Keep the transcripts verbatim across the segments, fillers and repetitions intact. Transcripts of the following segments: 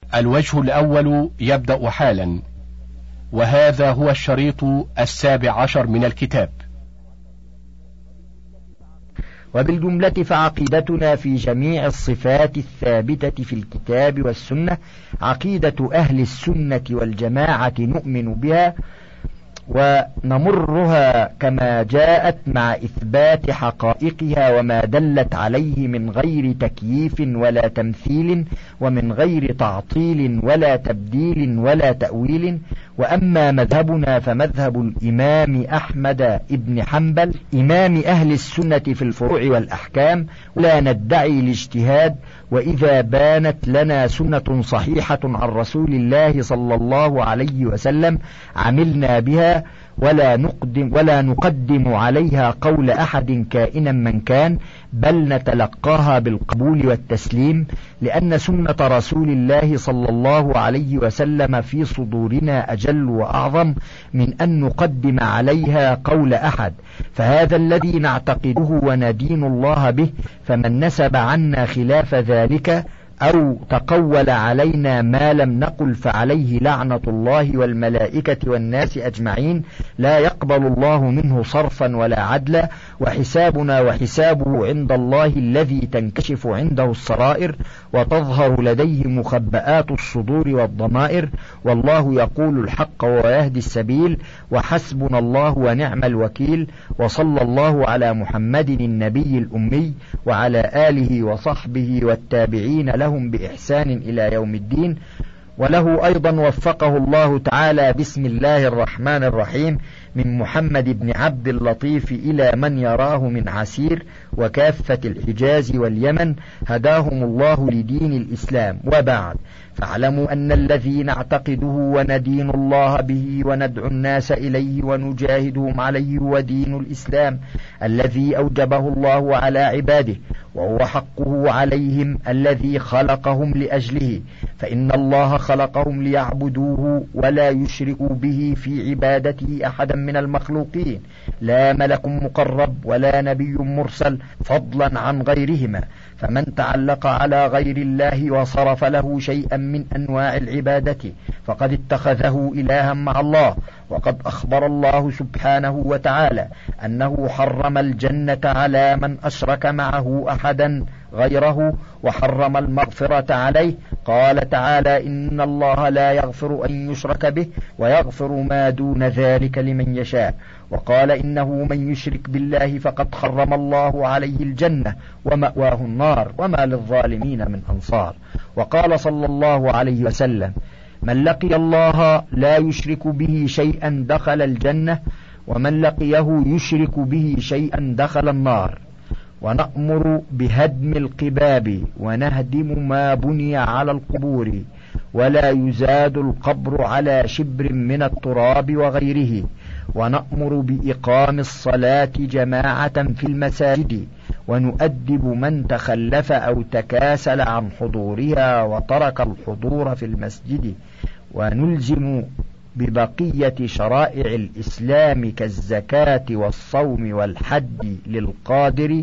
الوجه الأول يبدأ حالا، وهذا هو الشريط السابع عشر من الكتاب. وبالجملة فعقيدتنا في جميع الصفات الثابتة في الكتاب والسنة عقيدة أهل السنة والجماعة، نؤمن بها ونمرها كما جاءت مع إثبات حقائقها وما دلت عليه من غير تكييف ولا تمثيل، ومن غير تعطيل ولا تبديل ولا تأويل. وأما مذهبنا فمذهب الإمام أحمد ابن حنبل إمام أهل السنة في الفروع والأحكام، ولا ندعي الاجتهاد، وإذا بانت لنا سنة صحيحة عن رسول الله صلى الله عليه وسلم عملنا بها، ولا نقدم, ولا نقدم عليها قول أحد كائنا من كان، بل نتلقاها بالقبول والتسليم، لأن سنة رسول الله صلى الله عليه وسلم في صدورنا أجل وأعظم من أن نقدم عليها قول أحد، فهذا الذي نعتقده وندين الله به. فمن نسب عنا خلاف ذلك أو تقول علينا ما لم نقل فعليه لعنة الله والملائكة والناس أجمعين، لا يقبل الله منه صرفا ولا عدلا، وحسابنا وحسابه عند الله الذي تنكشف عنده السرائر وتظهر لديه مخبآت الصدور والضمائر، والله يقول الحق ويهدي السبيل، وحسبنا الله ونعم الوكيل. وصلى الله على محمد النبي الأمي وعلى آله وصحبه والتابعين له لهم بإحسان إلى يوم الدين. وله أيضا وفقه الله تعالى بسم الله الرحمن الرحيم من محمد بن عبد اللطيف إلى من يراه من عسير وكافة الحجاز واليمن، هداهم الله لدين الإسلام. وبعد، فاعلموا أن الذي نعتقده وندين الله به وندعو الناس إليه ونجاهدهم عليه ودين الإسلام الذي أوجبه الله على عباده، وهو حقه عليهم الذي خلقهم لأجله، فإن الله خلقهم ليعبدوه ولا يشركوا به في عبادته أحدا من المخلوقين، لا ملك مقرب ولا نبي مرسل، فضلا عن غيرهما. فمن تعلق على غير الله وصرف له شيئا من أنواع العبادة فقد اتخذه إلها مع الله. وقد أخبر الله سبحانه وتعالى أنه حرم الجنة على من أشرك معه أحدا غيره، وحرم المغفرة عليه. قال تعالى: إن الله لا يغفر أن يشرك به ويغفر ما دون ذلك لمن يشاء. وقال: إنه من يشرك بالله فقد حرم الله عليه الجنة ومأواه النار وما للظالمين من أنصار. وقال صلى الله عليه وسلم: من لقي الله لا يشرك به شيئا دخل الجنة، ومن لقيه يشرك به شيئا دخل النار. ونأمر بهدم القباب ونهدم ما بني على القبور، ولا يزاد القبر على شبر من التراب وغيره. ونأمر بإقام الصلاة جماعة في المساجد، ونؤدب من تخلف أو تكاسل عن حضورها وترك الحضور في المسجد. ونلزم ببقية شرائع الإسلام كالزكاة والصوم والحج للقادر،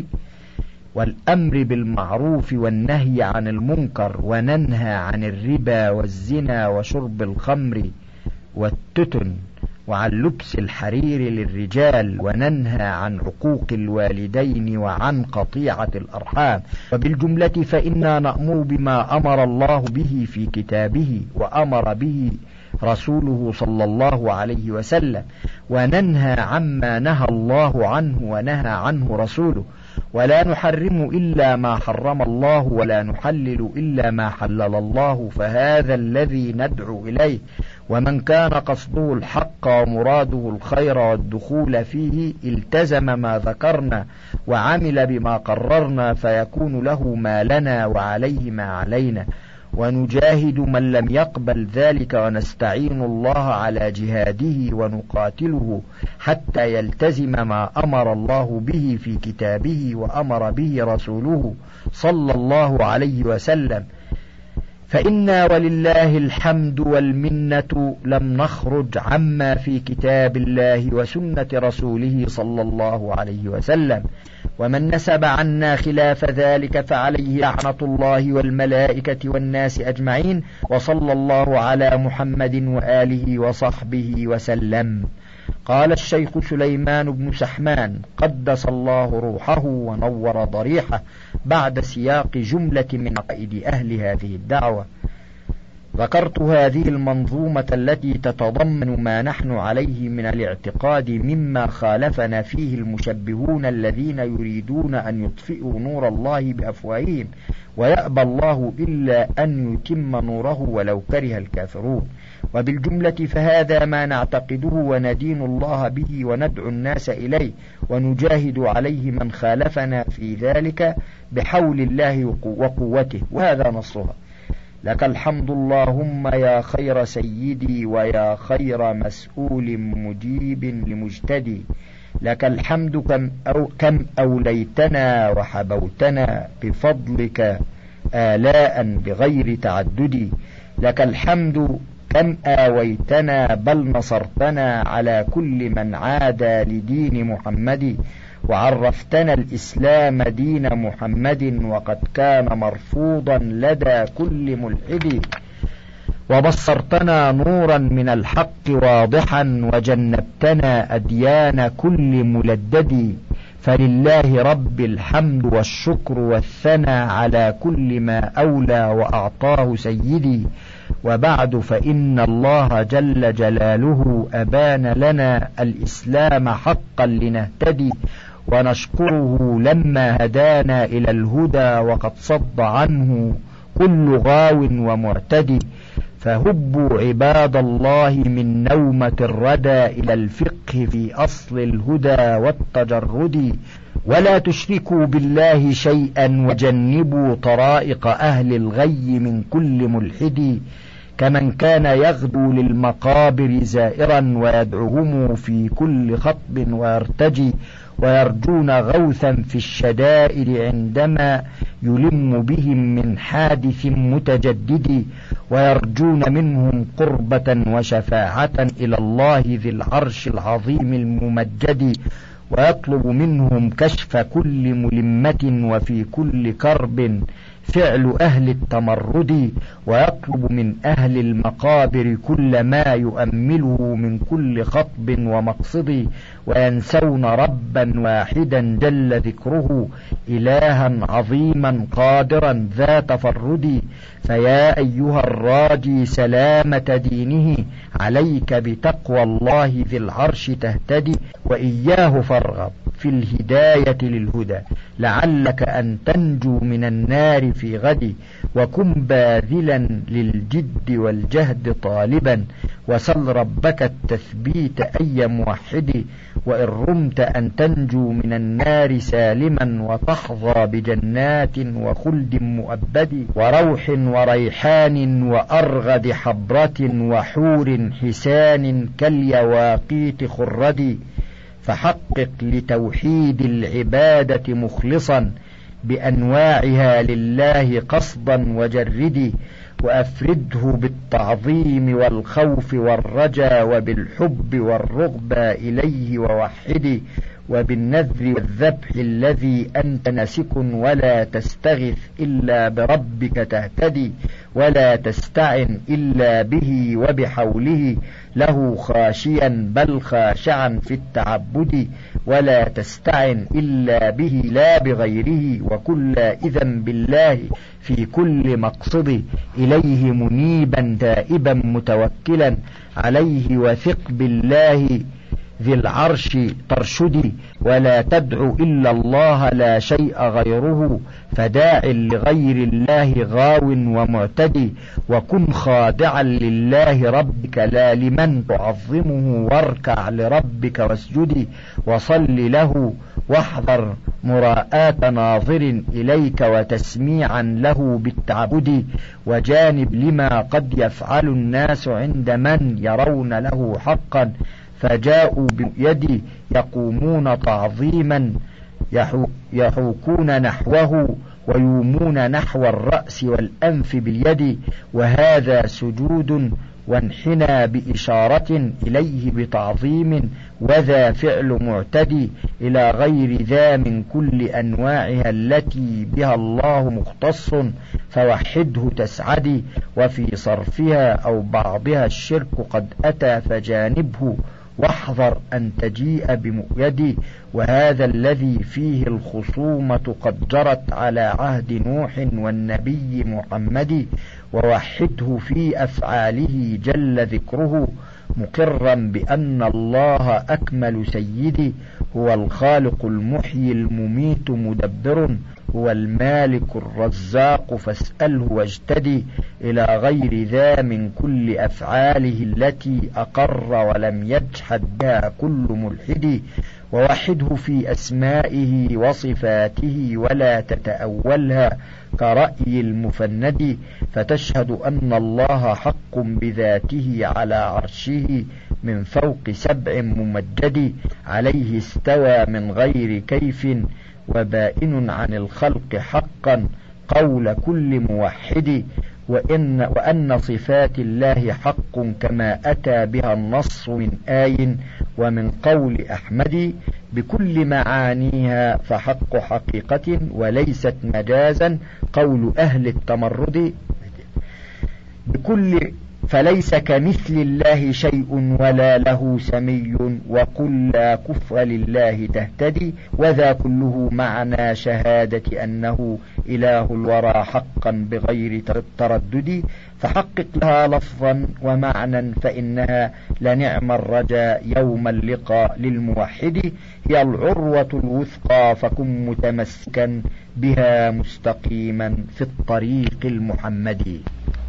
والأمر بالمعروف والنهي عن المنكر، وننهى عن الربا والزنا وشرب الخمر والتتن، وعن لبس الحرير للرجال، وننهى عن عقوق الوالدين وعن قطيعة الأرحام. وبالجملة فإنا نأمر بما أمر الله به في كتابه وأمر به رسوله صلى الله عليه وسلم، وننهى عما نهى الله عنه ونهى عنه رسوله. ولا نحرم إلا ما حرم الله، ولا نحلل إلا ما حلل الله، فهذا الذي ندعو إليه. ومن كان قصده الحق ومراده الخير والدخول فيه التزم ما ذكرنا وعمل بما قررنا، فيكون له ما لنا وعليه ما علينا. ونجاهد من لم يقبل ذلك، ونستعين الله على جهاده ونقاتله حتى يلتزم ما أمر الله به في كتابه وأمر به رسوله صلى الله عليه وسلم. فإنا ولله الحمد والمنة لم نخرج عما في كتاب الله وسنة رسوله صلى الله عليه وسلم، ومن نسب عنا خلاف ذلك فعليه لعنة الله والملائكة والناس أجمعين. وصلى الله على محمد وآله وصحبه وسلم. قال الشيخ سليمان بن سحمان قدس الله روحه ونور ضريحه بعد سياق جملة من عقائد أهل هذه الدعوة: ذكرت هذه المنظومة التي تتضمن ما نحن عليه من الاعتقاد مما خالفنا فيه المشبهون الذين يريدون أن يطفئوا نور الله بأفواههم، ويأبى الله إلا أن يتم نوره ولو كره الكافرون. وبالجملة فهذا ما نعتقده وندين الله به وندعو الناس إليه، ونجاهد عليه من خالفنا في ذلك بحول الله وقوته. وهذا نصها: لك الحمد اللهم يا خير سيدي ويا خير مسؤول مجيب لمجتدي، لك الحمد كم, أو كم أوليتنا وحبوتنا بفضلك آلاء بغير تعدد، لك الحمد كم آويتنا بل نصرتنا على كل من عادى لدين محمد، وعرفتنا الإسلام دين محمد وقد كان مرفوضا لدى كل ملحد، وبصرتنا نورا من الحق واضحا وجنبتنا أديان كل ملدد. فلله رب الحمد والشكر والثنى على كل ما أولى وأعطاه سيدي. وبعد، فإن الله جل جلاله أبان لنا الإسلام حقا لنهتدي، ونشكره لما هدانا إلى الهدى وقد صد عنه كل غاو ومعتدي. فهبوا عباد الله من نومة الردى إلى الفقه في أصل الهدى والتجرد، ولا تشركوا بالله شيئا وجنبوا طرائق أهل الغي من كل ملحد، كمن كان يغدو للمقابر زائرا ويدعوهم في كل خطب ويرتجي، ويرجون غوثا في الشدائد عندما يلم بهم من حادث متجدد، ويرجون منهم قربة وشفاعة إلى الله ذي العرش العظيم الممجد، ويطلب منهم كشف كل ملمة وفي كل كرب فعل أهل التمرد، ويطلب من أهل المقابر كل ما يؤمله من كل خطب ومقصد، وينسون ربا واحدا جل ذكره إلها عظيما قادرا ذا تفرد. فيا أيها الراجي سلامة دينه عليك بتقوى الله ذي العرش تهتدي، وإياه فارغب في الهداية للهدى لعلك أن تنجو من النار في غد، وكن باذلا للجد والجهد طالبا، وسل ربك التثبيت أي موحد، وإن رمت أن تنجو من النار سالما وتحظى بجنات وخلد مؤبد، وروح وريحان وأرغد حبرة وحور حسان كاليواقيت خرد، فحقق لتوحيد العبادة مخلصا بأنواعها لله قصدا وجرد، وأفرده بالتعظيم والخوف والرجا وبالحب والرغبة إليه ووحد، وبالنذر والذبح الذي أنت ناسك، ولا تستغث إلا بربك تهتدي، ولا تستعن إلا به وبحوله له خاشيا بل خاشعا في التعبد، ولا تستعن إلا به لا بغيره، وكل إذن بالله في كل مقصد، إليه منيبا تائبا متوكلا عليه، وثق بالله ذي العرش ترشدي، ولا تدع إلا الله لا شيء غيره، فداع لغير الله غاو ومعتدي، وكن خاضعا لله ربك لا لمن تعظمه، واركع لربك واسجدي، وصل له واحذر مراءة ناظر إليك وتسميعا له بالتعبد، وجانب لما قد يفعل الناس عند من يرون له حقا، فجاءوا بيدي يقومون تعظيما يحوكون نحوه، ويومون نحو الرأس والأنف باليد، وهذا سجود وانحنى بإشارة إليه بتعظيم، وذا فعل معتدي إلى غير ذا من كل أنواعها التي بها الله مختص، فوحده تسعدي. وفي صرفها أو بعضها الشرك قد أتى فجانبه، واحذر أن تجيء بمؤيد. وهذا الذي فيه الخصومة قد جرت على عهد نوح والنبي محمد، ووحده في أفعاله جل ذكره، مقرا بأن الله أكمل سيدي. هو الخالق المحيي المميت مدبر، هو المالك الرزاق فاسأله واجتدي، إلى غير ذا من كل أفعاله التي أقر ولم يجحد بها كل ملحد. ووحده في أسمائه وصفاته ولا تتأولها كرأي المفند، فتشهد أن الله حق بذاته على عرشه من فوق سبع ممجد، عليه استوى من غير كيف وبائن عن الخلق حقا قول كل موحد. وإن, وأن صفات الله حق كما أتى بها النص من آي ومن قول أحمد، بكل معانيها فحق حقيقة وليست مجازا قول أهل التمرد. بكل فليس كمثل الله شيء ولا له سمي، وقل لا كفر لله تهتدي. وذا كله معنى شهادة أنه إله الورى حقا بغير تردد، فحقق لها لفظا ومعنى فإنها لنعم الرجاء يوم اللقاء للموحد. هي العروة الوثقى فكن متمسكا بها مستقيما في الطريق المحمدي.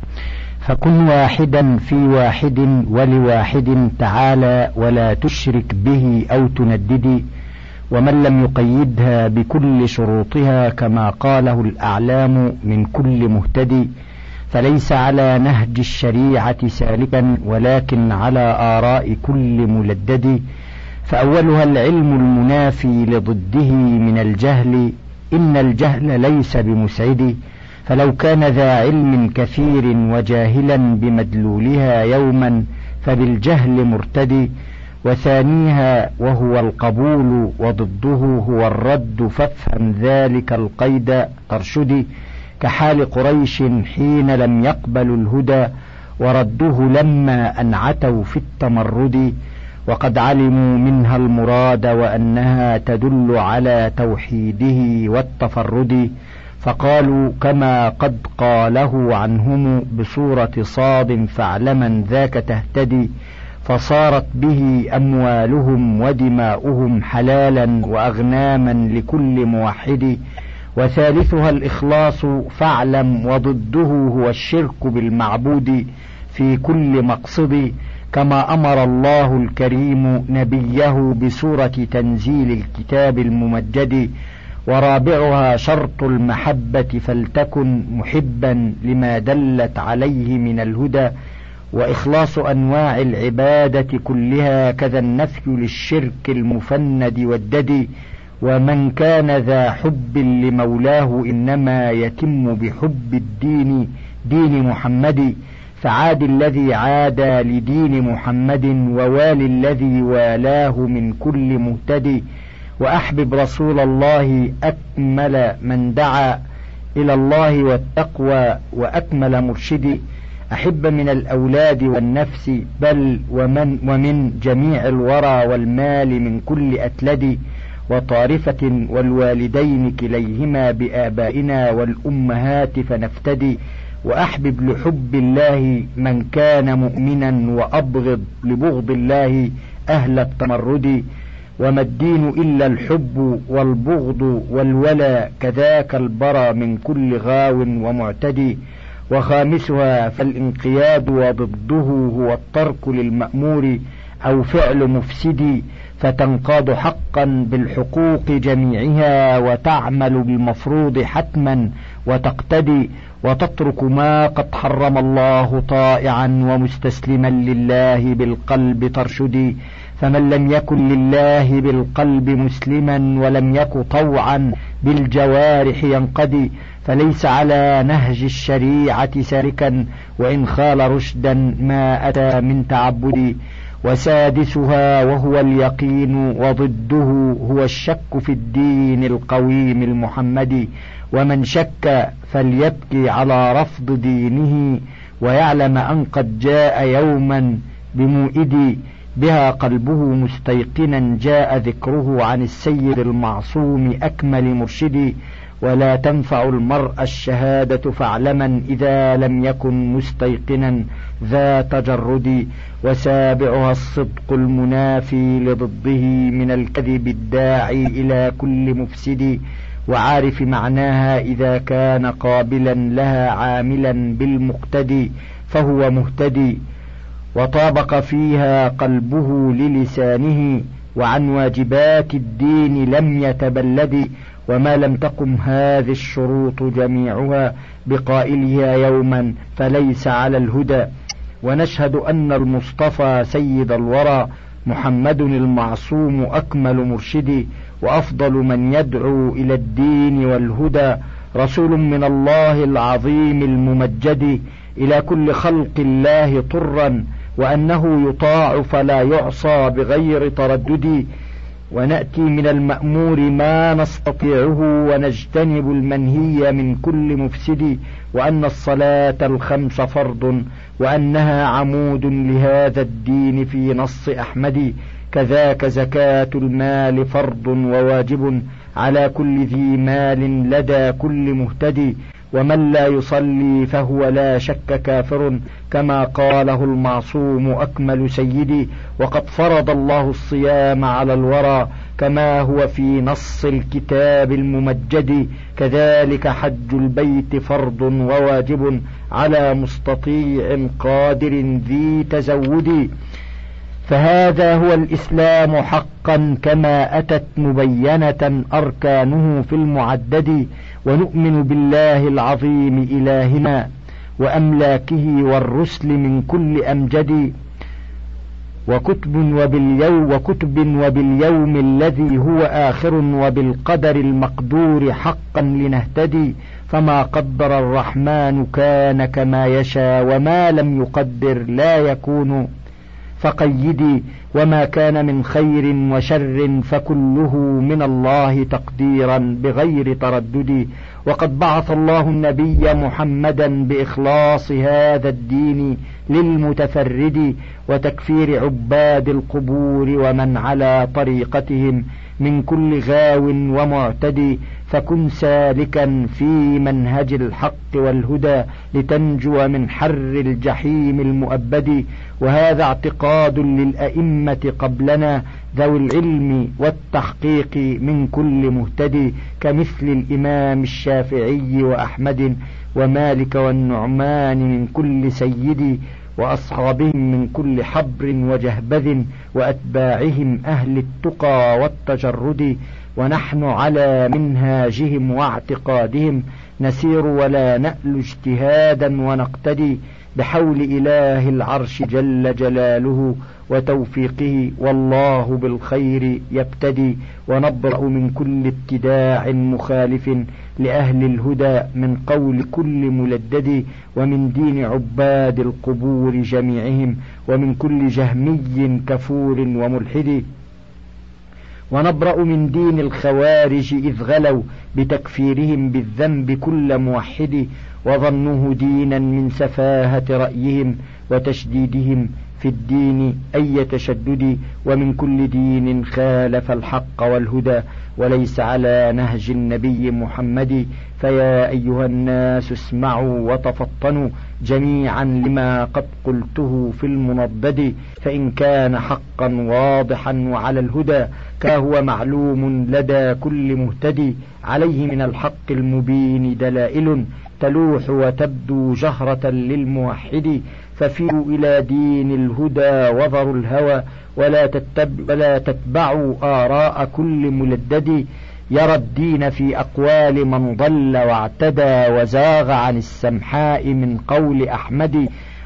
فكن واحدا في واحد ولواحد تعالى، ولا تشرك به أو تندد. ومن لم يقيدها بكل شروطها كما قاله الأعلام من كل مهتدي، فليس على نهج الشريعة سالكا ولكن على آراء كل ملدد. فأولها العلم المنافي لضده من الجهل، إن الجهل ليس بمسعد. فلو كان ذا علم كثير وجاهلا بمدلولها يوما فبالجهل مرتدي. وثانيها وهو القبول وضده هو الرد، فافهم ذلك القيد ترشدي. كحال قريش حين لم يقبلوا الهدى، ورده لما أنعتوا في التمرد. وقد علموا منها المراد وأنها تدل على توحيده والتفرد، فقالوا كما قد قاله عنهم بصورة صاد فاعلما ذاك تهتدي. فصارت به أموالهم ودماؤهم حلالا وأغناما لكل موحد. وثالثها الإخلاص فاعلم، وضده هو الشرك بالمعبود في كل مقصد، كما أمر الله الكريم نبيه بسورة تنزيل الكتاب الممجد. ورابعها شرط المحبة، فلتكن محبا لما دلت عليه من الهدى. وإخلاص أنواع العبادة كلها، كذا النفي للشرك المفند والدد. ومن كان ذا حب لمولاه إنما يتم بحب الدين دين محمد. فعاد الذي عاد لدين محمد، ووالي الذي والاه من كل مهتدي. وأحبب رسول الله أكمل من دعا إلى الله والتقوى وأكمل مرشدي. أحب من الأولاد والنفس بل ومن, ومن جميع الورى والمال من كل أتلد. وطارفة والوالدين كليهما بآبائنا والأمهات فنفتدي. وأحبب لحب الله من كان مؤمنا، وأبغض لبغض الله أهل التمرد. وما الدين إلا الحب والبغض والولا، كذاك البرى من كل غاو ومعتدي. وخامسها فالانقياد، وضده هو الترك للمأمور أو فعل مفسد. فتنقاد حقا بالحقوق جميعها، وتعمل بالمفروض حتما وتقتدي. وتترك ما قد حرم الله طائعا ومستسلما لله بالقلب ترشدي. فمن لم يكن لله بالقلب مسلما ولم يك طوعا بالجوارح ينقدي فليس على نهج الشريعة سالكا وإن خال رشدا ما أتى من تعبد. وسادسها وهو اليقين وضده هو الشك في الدين القويم المحمدي. ومن شك فليبكي على رفض دينه ويعلم أن قد جاء يوما بموئد بها قلبه مستيقنا جاء ذكره عن السيد المعصوم أكمل مرشد. ولا تنفع المرء الشهادة فاعلما إذا لم يكن مستيقنا ذا تجرد. وسابعها الصدق المنافي لضده من الكذب الداعي إلى كل مفسد. وعارف معناها إذا كان قابلا لها عاملا بالمقتدي فهو مهتدي. وطابق فيها قلبه للسانه وعن واجبات الدين لم يتبلد. وما لم تقم هذه الشروط جميعها بقائلها يوما فليس على الهدى. ونشهد أن المصطفى سيد الورى محمد المعصوم أكمل مرشد وأفضل من يدعو إلى الدين والهدى رسول من الله العظيم الممجد إلى كل خلق الله طرا وأنه يطاع فلا يعصى بغير تردد. ونأتي من المأمور ما نستطيعه ونجتنب المنهي من كل مفسد. وأن الصلاة الخمس فرض وأنها عمود لهذا الدين في نص أحمد. كذاك زكاة المال فرض وواجب على كل ذي مال لدى كل مهتدي. ومن لا يصلي فهو لا شك كافر كما قاله المعصوم أكمل سيدي. وقد فرض الله الصيام على الورى كما هو في نص الكتاب الممجد. كذلك حج البيت فرض وواجب على مستطيع قادر ذي تزود. فهذا هو الإسلام حقا كما أتت مبينة أركانه في المعدد. ونؤمن بالله العظيم إلهنا وأملاكه والرسل من كل أمجد. وكتب وباليوم, وكتب وباليوم الذي هو آخر وبالقدر المقدور حقا لنهتدي. فما قدر الرحمن كان كما يشاء وما لم يقدر لا يكون فقيدي. وما كان من خير وشر فكله من الله تقديرا بغير تردد. وقد بعث الله النبي محمدا بإخلاص هذا الدين للمتفرد وتكفير عباد القبور ومن على طريقتهم من كل غاو ومعتدي. فكن سالكا في منهج الحق والهدى لتنجو من حر الجحيم المؤبد. وهذا اعتقاد للأئمة قبلنا ذوي العلم والتحقيق من كل مهتدي كمثل الإمام الشافعي وأحمد ومالك والنعمان من كل سيد وأصحابهم من كل حبر وجهبذ وأتباعهم أهل التقى والتجرد. ونحن على منهاجهم واعتقادهم نسير ولا نأل اجتهادا ونقتدي بحول إله العرش جل جلاله وتوفيقه والله بالخير يبتدي. ونبرأ من كل ابتداع مخالف لأهل الهدى من قول كل ملدد ومن دين عباد القبور جميعهم ومن كل جهمي كفور وملحد. ونبرأ من دين الخوارج إذ غلوا بتكفيرهم بالذنب كل موحد وظنوه دينا من سفاهة رأيهم وتشديدهم في الدين أي تشدد. ومن كل دين خالف الحق والهدى وليس على نهج النبي محمد. فيا أيها الناس اسمعوا وتفطنوا جميعا لما قد قلته في المنضد. فإن كان حقا واضحا وعلى الهدى كهو معلوم لدى كل مهتدي عليه من الحق المبين دلائل تلوح وتبدو جهرة للموحد. ففيروا إلى دين الهدى وذروا الهوى ولا, تتب ولا تتبعوا آراء كل ملدد يرى الدين في أقوال من ضل واعتدى وزاغ عن السمحاء من قول أحمد.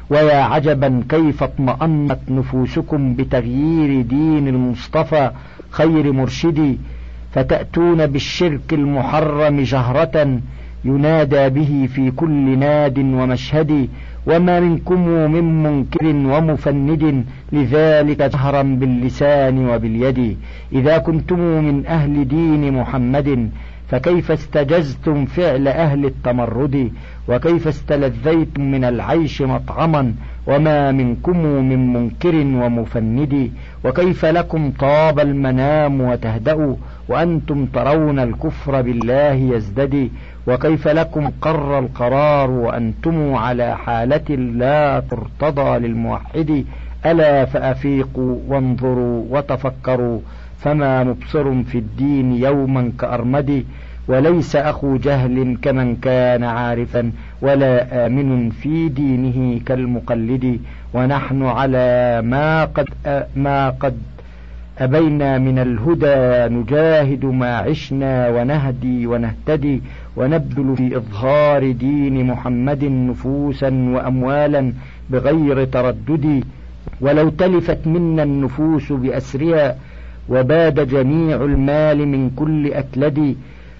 ويا عجبا كيف اطمأنت نفوسكم بتغيير دين المصطفى خير مرشدي، فتأتون بالشرك المحرم جهرة ينادى به في كل ناد ومشهد، وما منكم من منكر ومفند لذلك جهرا باللسان وباليد. إذا كنتم من أهل دين محمد فكيف استجزتم فعل أهل التمرد، وكيف استلذيتم من العيش مطعما وما منكم من منكر ومفند، وكيف لكم طاب المنام وتهدأوا وأنتم ترون الكفر بالله يزدد، وكيف لكم قر القرار وأنتم على حالة لا ترتضى للموحد. ألا فأفيقوا وانظروا وتفكروا، فما مبصر في الدين يوما كأرمد، وليس أخو جهل كمن كان عارفا، ولا آمن في دينه كالمقلد. ونحن على ما قد ما قد أبينا من الهدى نجاهد ما عشنا، ونهدي ونهتدي ونبذل في إظهار دين محمد نفوسا وأموالا بغير تردد. ولو تلفت منا النفوس بأسرها وباد جميع المال من كل أكلد،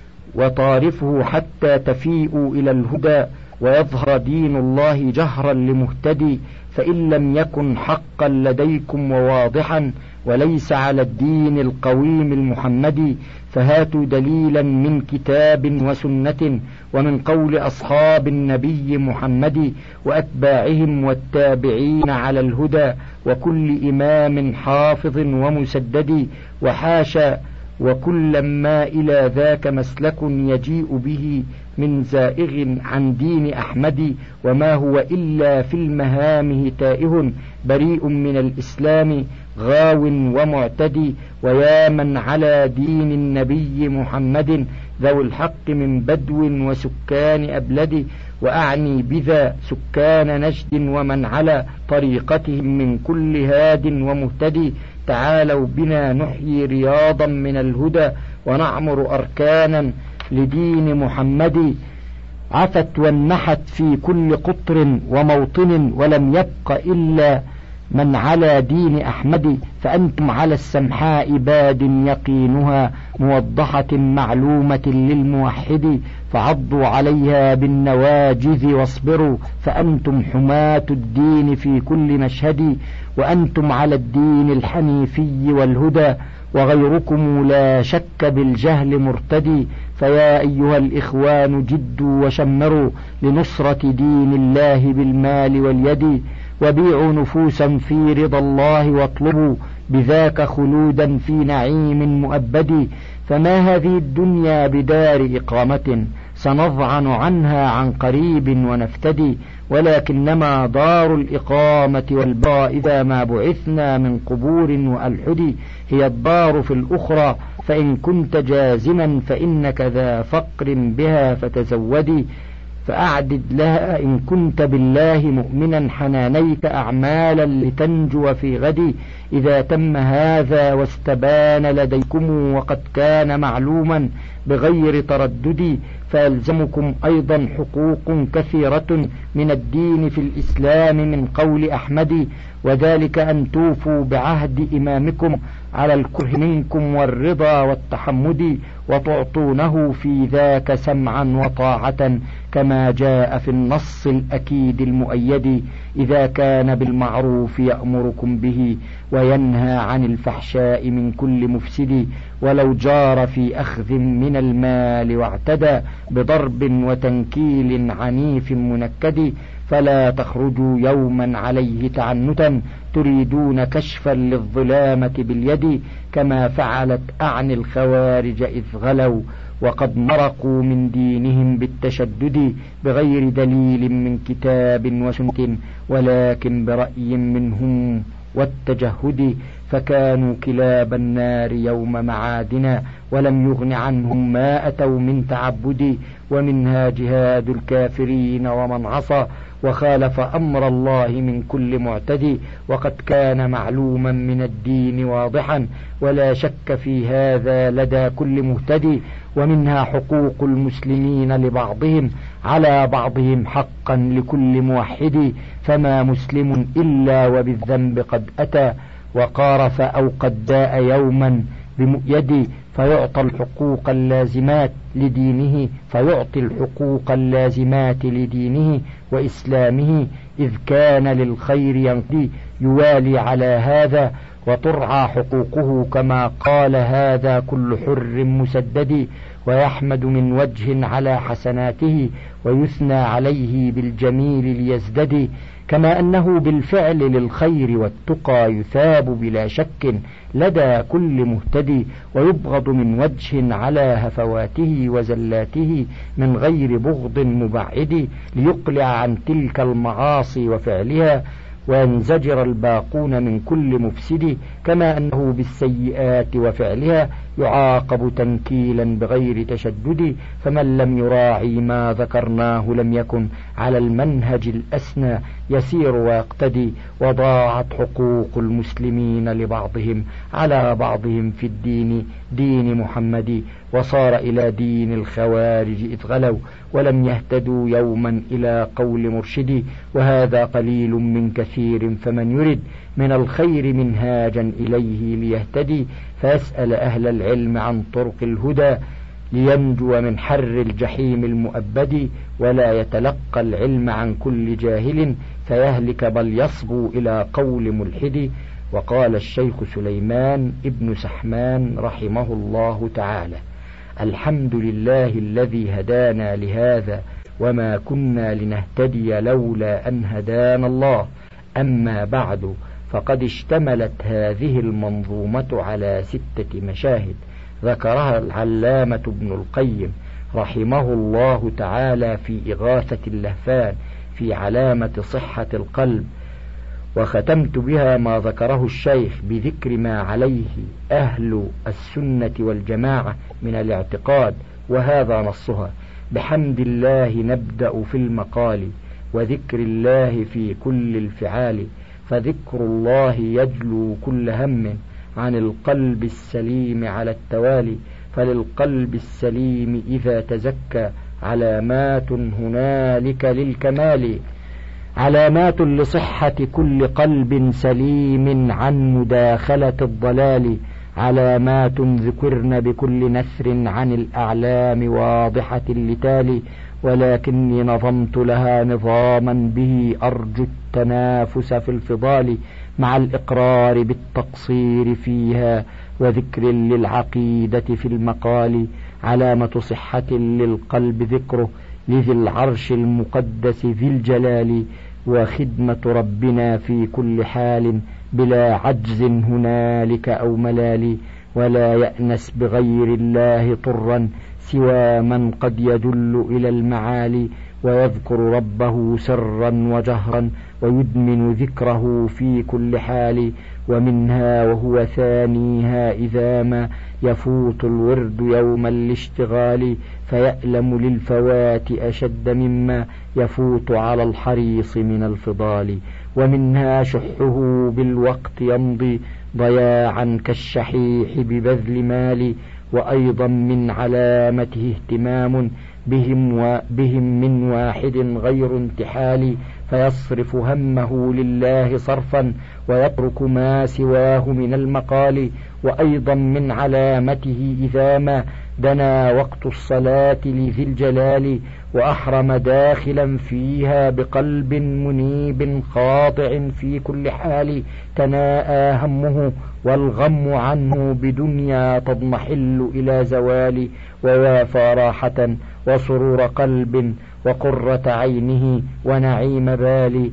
وطارفه حتى تفيئوا إلى الهدى ويظهر دين الله جهرا لمهتدي، فإن لم يكن حقا لديكم وواضحا وليس على الدين القويم المحمدي، فهاتوا دليلا من كتاب وسنة ومن قول أصحاب النبي محمد وأتباعهم والتابعين على الهدى وكل إمام حافظ ومسدد. وحاشا وكل ما إلى ذاك مسلك يجيء به من زائغ عن دين أحمد، وما هو إلا في المهامه تائه بريء من الإسلام غاو ومعتدي. ويا من على دين النبي محمد ذوي الحق من بدو وسكان أبلد، وأعني بذا سكان نجد ومن على طريقتهم من كل هاد ومهتدي. تعالوا بنا نحيي رياضا من الهدى ونعمر أركانا لدين محمد، عفت وانمحت في كل قطر وموطن ولم يبق إلا من على دين أحمد. فأنتم على السمحاء باد يقينها موضحة معلومة للموحد، فعضوا عليها بالنواجذ واصبروا، فأنتم حماة الدين في كل مشهد، وأنتم على الدين الحنيفي والهدى، وغيركم لا شك بالجهل مرتدي. فيا أيها الإخوان جدوا وشمروا لنصرة دين الله بالمال واليد، وبيعوا نفوسا في رضا الله واطلبوا بذاك خلودا في نعيم مؤبد. فما هذه الدنيا بدار إقامة سنضعن عنها عن قريب ونفتدي، ولكنما دار الإقامة والبقاء إذا ما بعثنا من قبور وألحد، هي الدار في الأخرى. فإن كنت جازما فإنك ذا فقر بها فتزودي، فأعدد لها إن كنت بالله مؤمنا حنانيك أعمالا لتنجو في غد. إذا تم هذا واستبان لديكم وقد كان معلوما بغير تردد، فيلزمكم أيضا حقوق كثيرة من الدين في الإسلام من قول أحمد، وذلك أن توفوا بعهد إمامكم على الكره منكم والرضا والتحمد، وتعطونه في ذاك سمعا وطاعة كما جاء في النص الأكيد المؤيد. إذا كان بالمعروف يأمركم به وينهى عن الفحشاء من كل مفسد، ولو جار في أخذ من المال واعتدى بضرب وتنكيل عنيف منكد، فلا تخرجوا يوما عليه تعنتا تريدون كشفا للظلامة باليد، كما فعلت أعني الخوارج إذ غلوا وقد مرقوا من دينهم بالتشدد بغير دليل من كتاب وسنة ولكن برأي منهم والتجهد، فكانوا كلاب النار يوم معادنا ولم يغن عنهم ما أتوا من تعبد، ومنها جهاد الكافرين ومن عصى وخالف أمر الله من كل معتدي، وقد كان معلوما من الدين واضحا ولا شك في هذا لدى كل مهتدي. ومنها حقوق المسلمين لبعضهم على بعضهم حقا لكل موحد، فما مسلم إلا وبالذنب قد أتى، وقارف أو قد داء يوما بمؤيد، فيعطى الحقوق اللازمات لدينه فيعطي الحقوق اللازمات لدينه وإسلامه، إذ كان للخير ينقضي يوالي على هذا، وترعى حقوقه كما قال هذا كل حر مسدد، ويحمد من وجه على حسناته ويثنى عليه بالجميل ليزدد، كما أنه بالفعل للخير والتقى يثاب بلا شك لدى كل مهتدي، ويبغض من وجه على هفواته وزلاته من غير بغض مبعد، ليقلع عن تلك المعاصي وفعلها وينزجر الباقون من كل مفسد، كما أنه بالسيئات وفعلها يعاقب تنكيلا بغير تشدد، فمن لم يراعي ما ذكرناه لم يكن على المنهج الأسنى يسير ويقتدي، وضاعت حقوق المسلمين لبعضهم على بعضهم في الدين دين محمد، وصار إلى دين الخوارج إذ غلوا ولم يهتدوا يوما إلى قول مرشد، وهذا قليل من كثير، فمن يرد من الخير منهاجا إليه ليهتدي فيسأل أهل العلم عن طرق الهدى لينجو من حر الجحيم المؤبد، ولا يتلقى العلم عن كل جاهل فيهلك بل يصبو إلى قول ملحد. وقال الشيخ سليمان ابن سحمان رحمه الله تعالى: الحمد لله الذي هدانا لهذا وما كنا لنهتدي لولا أن هدانا الله. أما بعد، فقد اشتملت هذه المنظومة على ستة مشاهد ذكرها العلامة ابن القيم رحمه الله تعالى في إغاثة اللهفان في علامة صحة القلب، وختمت بها ما ذكره الشيخ بذكر ما عليه أهل السنة والجماعة من الاعتقاد، وهذا نصها: بحمد الله نبدأ في المقال، وذكر الله في كل الفعال، فذكر الله يجلو كل هم عن القلب السليم على التوالي، فللقلب السليم إذا تزكى علامات هنالك للكمال، علامات لصحة كل قلب سليم عن مداخلة الضلال، علامات ذكرن بكل نثر عن الأعلام واضحة اللتال، ولكني نظمت لها نظاما به أرجو التنافس في الفضال، مع الإقرار بالتقصير فيها وذكر للعقيدة في المقال، علامة صحة للقلب ذكره لذي العرش المقدس ذي الجلال، وخدمة ربنا في كل حال بلا عجز هنالك أو ملال، ولا يأنس بغير الله طرا سوى من قد يدل إلى المعالي، ويذكر ربه سرا وجهرا ويدمن ذكره في كل حال، ومنها وهو ثانيها إذا ما يفوت الورد يوم الاشتغال، فيألم للفوات أشد مما يفوت على الحريص من الفضال، ومنها شحه بالوقت يمضي ضياعا كالشحيح ببذل مال، وأيضا من علامته اهتمام بهم, وبهم من واحد غير انتحال، فيصرف همه لله صرفا ويترك ما سواه من المقال، وأيضا من علامته إذا ما دنا وقت الصلاة لذي الجلال وأحرم داخلا فيها بقلب منيب خاضع في كل حال، تناءى همه والغم عنه بدنيا تضمحل إلى زوال، ووافى راحة وسرور قلب وقرة عينه ونعيم بال،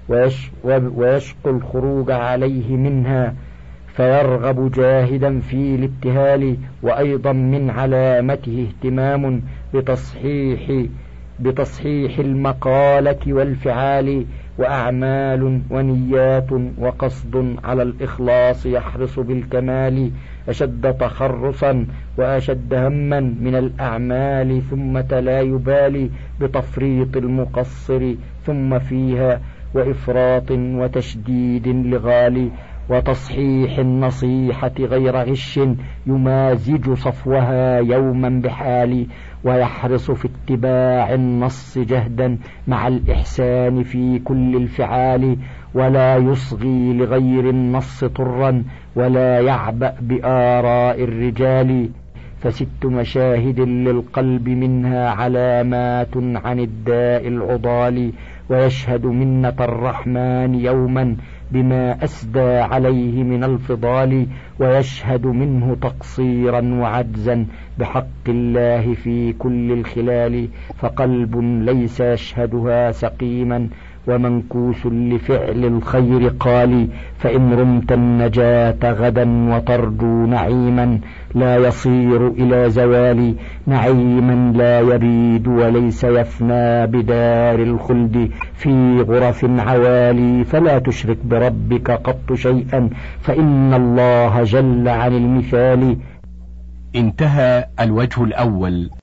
ويشقى الخروج عليه منها فيرغب جاهدا في الابتهال، وأيضا من علامته اهتمام بتصحيح بتصحيح المقالة والفعال، وأعمال ونيات وقصد على الإخلاص يحرص بالكمال، أشد تخرصا وأشد هما من الأعمال، ثم لا يبالي بتفريط المقصر ثم فيها، وإفراط وتشديد لغالي، وتصحيح النصيحة غير غش يمازج صفوها يوما بحال، ويحرص في اتباع النص جهدا مع الإحسان في كل الفعال، ولا يصغي لغير النص طرا ولا يعبأ بآراء الرجال. فست مشاهد للقلب منها علامات عن الداء العضال، ويشهد منة الرحمن يوما بما أسدى عليه من الفضال، ويشهد منه تقصيرا وعجزا بحق الله في كل الخلال. فقلب ليس يشهدها سقيما ومنكوس لفعل الخير قال، فإن رمت النجاة غدا وترجو نعيما لا يصير إلى زوال، نعيما لا يبيد وليس يفنى بدار الخلد في غرف عوالي، فلا تشرك بربك قط شيئا فإن الله جل عن المثال. انتهى الوجه الأول.